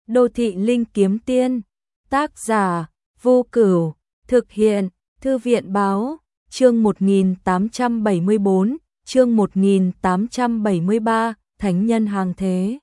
Đô thị linh kiếm tiên, tác giả Vô Cửu, thực hiện Thư viện báo, chương 1874, chương 1873, thánh nhân hàng thế.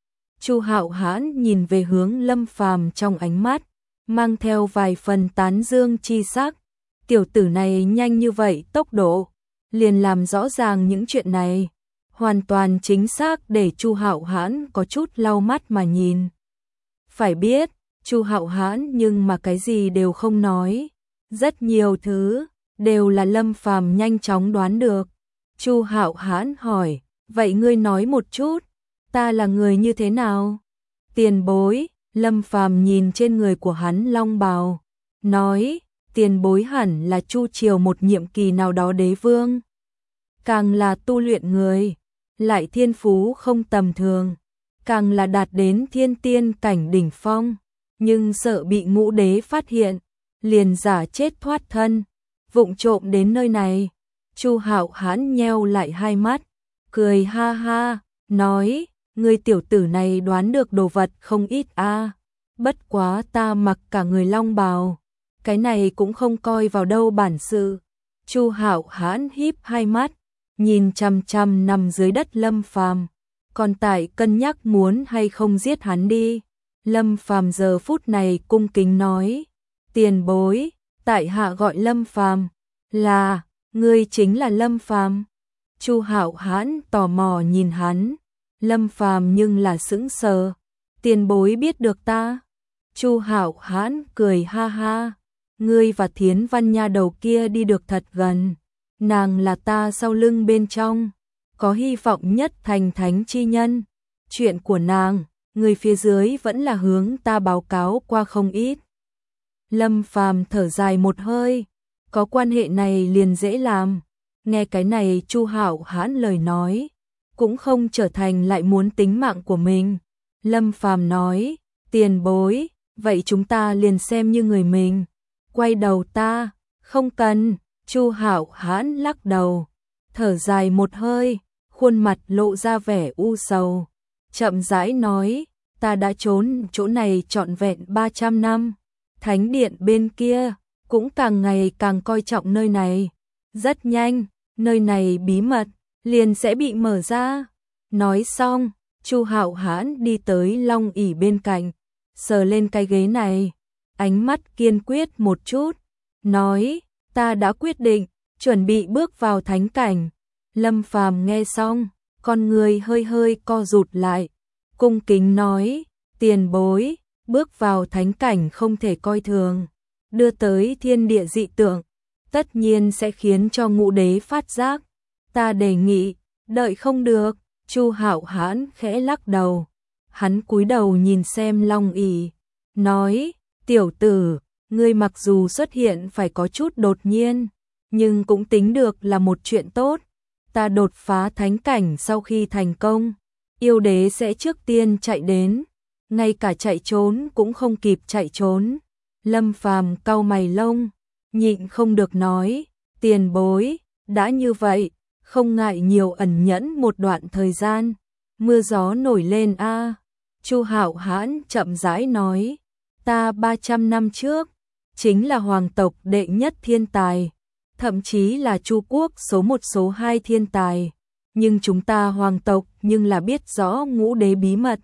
Chu Hạo Hãn nhìn về hướng Lâm Phàm trong ánh mắt, mang theo vài phần tán dương chi sắc. Tiểu tử này nhanh như vậy tốc độ, liền làm rõ ràng những chuyện này, hoàn toàn chính xác để Chu Hạo Hãn có chút lau mắt mà nhìn. Phải biết, Chu Hạo Hãn nhưng mà cái gì đều không nói, rất nhiều thứ đều là Lâm Phàm nhanh chóng đoán được. Chu Hạo Hãn hỏi, vậy ngươi nói một chút, ta là người như thế nào? Tiền bối, Lâm Phàm nhìn trên người của hắn long bào, nói, tiền bối hẳn là Chu triều một nhiệm kỳ nào đó đế vương. Càng là tu luyện người, lại thiên phú không tầm thường, càng là đạt đến thiên tiên cảnh đỉnh phong, nhưng sợ bị ngũ đế phát hiện, liền giả chết thoát thân, vụng trộm đến nơi này. Chu Hạo Hãn nheo lại hai mắt, cười ha ha, nói, ngươi tiểu tử này đoán được đồ vật không ít a. Bất quá ta mặc cả người long bào, cái này cũng không coi vào đâu bản sự. Chu Hạo Hãn híp hai mắt, nhìn chằm chằm nằm dưới đất Lâm Phàm, còn tại cân nhắc muốn hay không giết hắn đi. Lâm Phàm giờ phút này cung kính nói, tiền bối, tại hạ gọi Lâm Phàm. Là, ngươi chính là Lâm Phàm? Chu Hạo Hãn tò mò nhìn hắn. Lâm Phàm nhưng là sững sờ, tiền bối biết được ta? Chu Hạo Hãn cười ha ha, ngươi và Thiến Văn nha đầu kia đi được thật gần, nàng là ta sau lưng bên trong, có hy vọng nhất thành thánh chi nhân. Chuyện của nàng, người phía dưới vẫn là hướng ta báo cáo qua không ít. Lâm Phàm thở dài một hơi, có quan hệ này liền dễ làm. Nghe cái này Chu Hạo Hãn lời nói, cũng không trở thành lại muốn tính mạng của mình. Lâm Phàm nói, tiền bối, vậy chúng ta liền xem như người mình. Quay đầu ta, không cần. Chu Hạo Hãn lắc đầu, thở dài một hơi, khuôn mặt lộ ra vẻ u sầu, chậm rãi nói, ta đã trốn chỗ này trọn vẹn 300 năm, thánh điện bên kia cũng càng ngày càng coi trọng nơi này, rất nhanh, nơi này bí mật liền sẽ bị mở ra. Nói xong, Chu Hạo Hãn đi tới long ỷ bên cạnh, sờ lên cái ghế này, ánh mắt kiên quyết một chút, nói, ta đã quyết định, chuẩn bị bước vào thánh cảnh. Lâm Phàm nghe xong, con người hơi hơi co rụt lại, cung kính nói, tiền bối, bước vào thánh cảnh không thể coi thường, đưa tới thiên địa dị tượng, tất nhiên sẽ khiến cho ngũ đế phát giác. Ta đề nghị, đợi không được. Chu Hạo Hãn khẽ lắc đầu, hắn cúi đầu nhìn xem long ỷ, nói, tiểu tử, ngươi mặc dù xuất hiện phải có chút đột nhiên, nhưng cũng tính được là một chuyện tốt. Ta đột phá thánh cảnh sau khi thành công, yêu đế sẽ trước tiên chạy đến, ngay cả chạy trốn cũng không kịp chạy trốn. Lâm Phàm cau mày lông, nhịn không được nói, tiền bối, đã như vậy, không ngại nhiều ẩn nhẫn một đoạn thời gian, mưa gió nổi lên a. Chu Hạo Hãn chậm rãi nói, ta 300 năm trước, chính là hoàng tộc đệ nhất thiên tài, thậm chí là Chu quốc số 1 số 2 thiên tài, nhưng chúng ta hoàng tộc nhưng là biết rõ ngũ đế bí mật.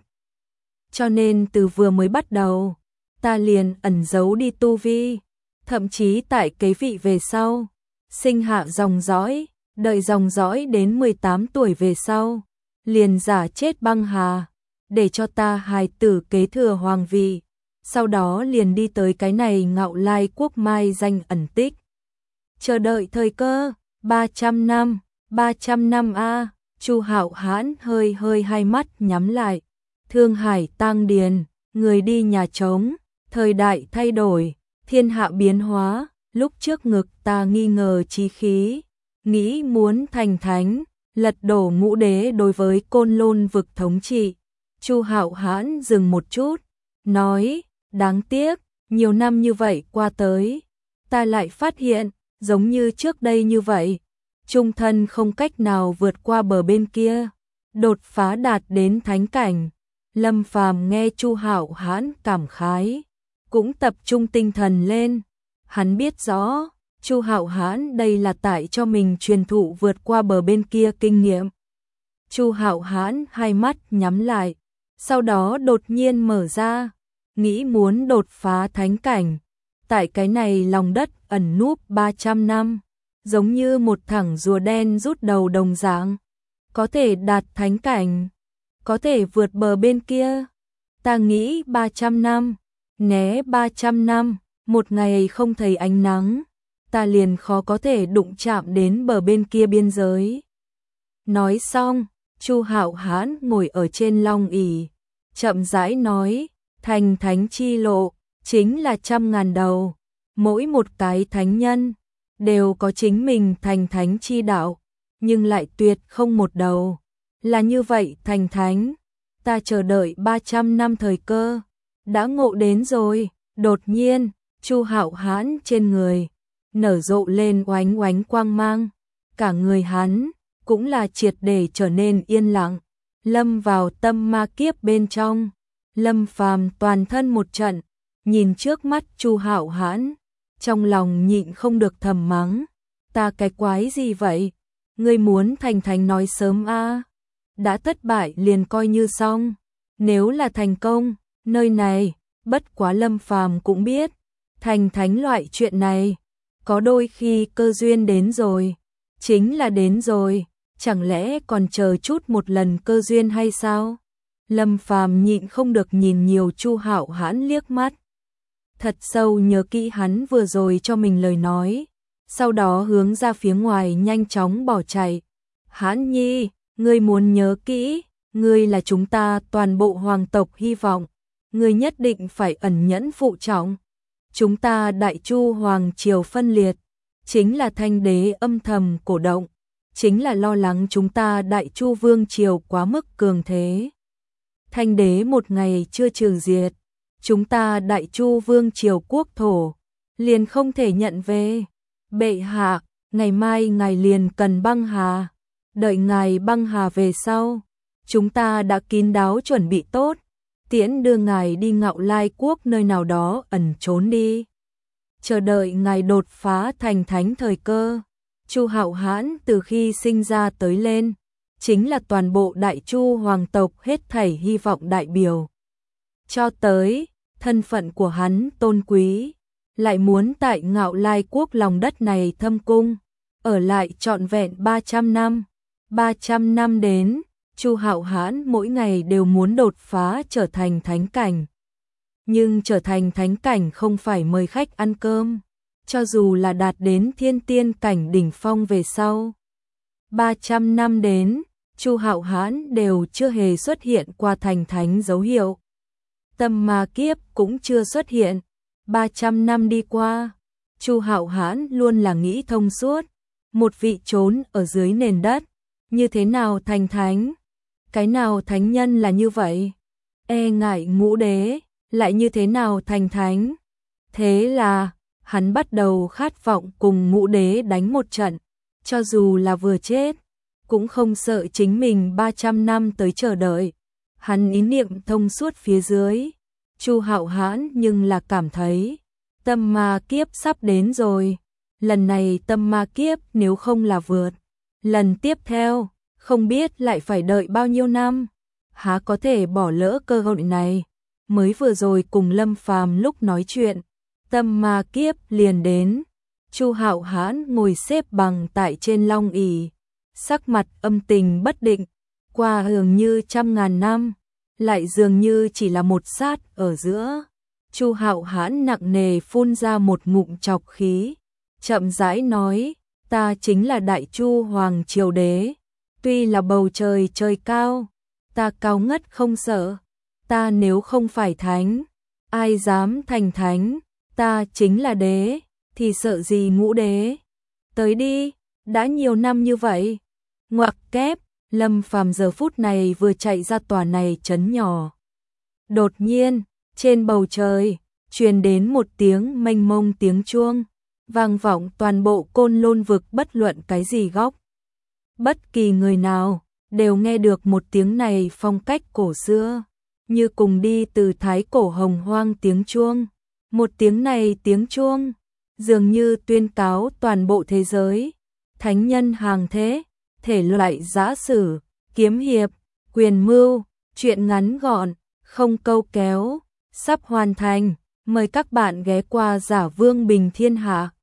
Cho nên từ vừa mới bắt đầu, ta liền ẩn giấu đi tu vi, thậm chí tại kế vị về sau, sinh hạ dòng dõi, đợi dòng dõi đến 18 tuổi về sau, liền giả chết băng hà, để cho ta hài tử kế thừa hoàng vị, sau đó liền đi tới cái này Ngạo Lai quốc mai danh ẩn tích. Chờ đợi thời cơ, 300 năm a. Chu Hạo Hãn hơi hơi hai mắt nhắm lại. Thương Hải tang điền, người đi nhà trống, thời đại thay đổi, thiên hạ biến hóa, lúc trước ngực ta nghi ngờ chí khí, nghĩ muốn thành thánh, lật đổ ngũ đế đối với Côn Lôn vực thống trị. Chu Hạo Hãn dừng một chút, nói, đáng tiếc, nhiều năm như vậy qua tới, ta lại phát hiện, giống như trước đây như vậy, trung thân không cách nào vượt qua bờ bên kia, đột phá đạt đến thánh cảnh. Lâm Phàm nghe Chu Hạo Hãn cảm khái, cũng tập trung tinh thần lên. Hắn biết rõ, Chu Hạo Hãn đây là tại cho mình truyền thụ vượt qua bờ bên kia kinh nghiệm. Chu Hạo Hãn hai mắt nhắm lại, sau đó đột nhiên mở ra, nghĩ muốn đột phá thánh cảnh. Tại cái này lòng đất ẩn núp 300 năm, giống như một thằng rùa đen rút đầu đồng dạng, có thể đạt thánh cảnh, có thể vượt bờ bên kia. Ta nghĩ 300 năm, né 300 năm, một ngày không thấy ánh nắng, ta liền khó có thể đụng chạm đến bờ bên kia biên giới. Nói xong, Chu Hạo Hãn ngồi ở trên long ỷ, chậm rãi nói, thành thánh chi lộ, chính là 100.000 đầu, mỗi một cái thánh nhân, đều có chính mình thành thánh chi đạo, nhưng lại tuyệt không một đầu. Là như vậy thành thánh, ta chờ đợi 300 năm thời cơ, đã ngộ đến rồi. Đột nhiên, Chu Hạo Hãn trên người nở rộ lên oánh oánh quang mang, cả người hắn cũng là triệt để trở nên yên lặng, lâm vào tâm ma kiếp bên trong. Lâm Phàm toàn thân một trận, nhìn trước mắt Chu Hạo Hãn, trong lòng nhịn không được thầm mắng, ta cái quái gì vậy? Ngươi muốn thành thánh nói sớm a, đã thất bại liền coi như xong, nếu là thành công, nơi này, bất quá Lâm Phàm cũng biết, thành thánh loại chuyện này, có đôi khi cơ duyên đến rồi, chính là đến rồi, chẳng lẽ còn chờ chút một lần cơ duyên hay sao? Lâm Phàm nhịn không được nhìn nhiều Chu Hạo Hãn liếc mắt, thật sâu nhớ kỹ hắn vừa rồi cho mình lời nói, sau đó hướng ra phía ngoài nhanh chóng bỏ chạy. Hãn nhi, ngươi muốn nhớ kỹ, ngươi là chúng ta toàn bộ hoàng tộc hy vọng, ngươi nhất định phải ẩn nhẫn phụ trọng. Chúng ta Đại Chu hoàng triều phân liệt, chính là Thanh đế âm thầm cổ động, chính là lo lắng chúng ta Đại Chu vương triều quá mức cường thế. Thanh đế một ngày chưa trừ diệt, chúng ta Đại Chu vương triều quốc thổ liền không thể nhận về. Bệ hạ, ngày mai ngài liền cần băng hà, đợi ngài băng hà về sau, chúng ta đã kín đáo chuẩn bị tốt, tiễn đưa ngài đi Ngạo Lai quốc nơi nào đó ẩn trốn đi, chờ đợi ngài đột phá thành thánh thời cơ. Chu Hạo Hãn từ khi sinh ra tới lên, chính là toàn bộ Đại Chu hoàng tộc hết thảy hy vọng đại biểu. Cho tới, thân phận của hắn tôn quý, lại muốn tại Ngạo Lai quốc lòng đất này thâm cung, ở lại trọn vẹn 300 năm. 300 năm đến, Chu Hạo Hãn mỗi ngày đều muốn đột phá trở thành thánh cảnh. Nhưng trở thành thánh cảnh không phải mời khách ăn cơm, cho dù là đạt đến thiên tiên cảnh đỉnh phong về sau. 300 năm đến, Chu Hạo Hãn đều chưa hề xuất hiện qua thành thánh dấu hiệu. Tâm ma kiếp cũng chưa xuất hiện. 300 năm đi qua, Chu Hạo Hãn luôn là nghĩ thông suốt, một vị trốn ở dưới nền đất, như thế nào thành thánh? Cái nào thánh nhân là như vậy? E ngại ngũ đế, lại như thế nào thành thánh? Thế là, hắn bắt đầu khát vọng cùng ngũ đế đánh một trận, cho dù là vừa chết, cũng không sợ chính mình 300 năm tới chờ đợi. Hắn ý niệm thông suốt phía dưới, Chu Hạo Hãn nhưng là cảm thấy tâm ma kiếp sắp đến rồi. Lần này tâm ma kiếp nếu không là vượt, lần tiếp theo không biết lại phải đợi bao nhiêu năm. Há có thể bỏ lỡ cơ hội này. Mới vừa rồi cùng Lâm Phàm lúc nói chuyện, tâm ma kiếp liền đến. Chu Hạo Hãn ngồi xếp bằng tại trên long ỷ, sắc mặt âm tình bất định, qua dường như 100.000 năm, lại dường như chỉ là một sát ở giữa. Chu Hạo Hãn nặng nề phun ra một ngụm trọc khí, chậm rãi nói, ta chính là Đại Chu hoàng triều đế, tuy là bầu trời trời cao, ta cao ngất không sợ, ta nếu không phải thánh, ai dám thành thánh, ta chính là đế, thì sợ gì ngũ đế. Tới đi, đã nhiều năm như vậy. Ngoặc kép, Lâm Phàm giờ phút này vừa chạy ra tòa này trấn nhỏ. Đột nhiên, trên bầu trời, truyền đến một tiếng mênh mông tiếng chuông, vang vọng toàn bộ Côn Lôn vực bất luận cái gì góc. Bất kỳ người nào, đều nghe được một tiếng này phong cách cổ xưa. như cùng đi từ thái cổ hồng hoang tiếng chuông. Một tiếng này tiếng chuông, dường như tuyên cáo toàn bộ thế giới. Thánh nhân hàng thế, thể loại giã sử, kiếm hiệp, quyền mưu, truyện ngắn gọn, không câu kéo, sắp hoàn thành. Mời các bạn ghé qua Giả Vương Bình Thiên Hạ.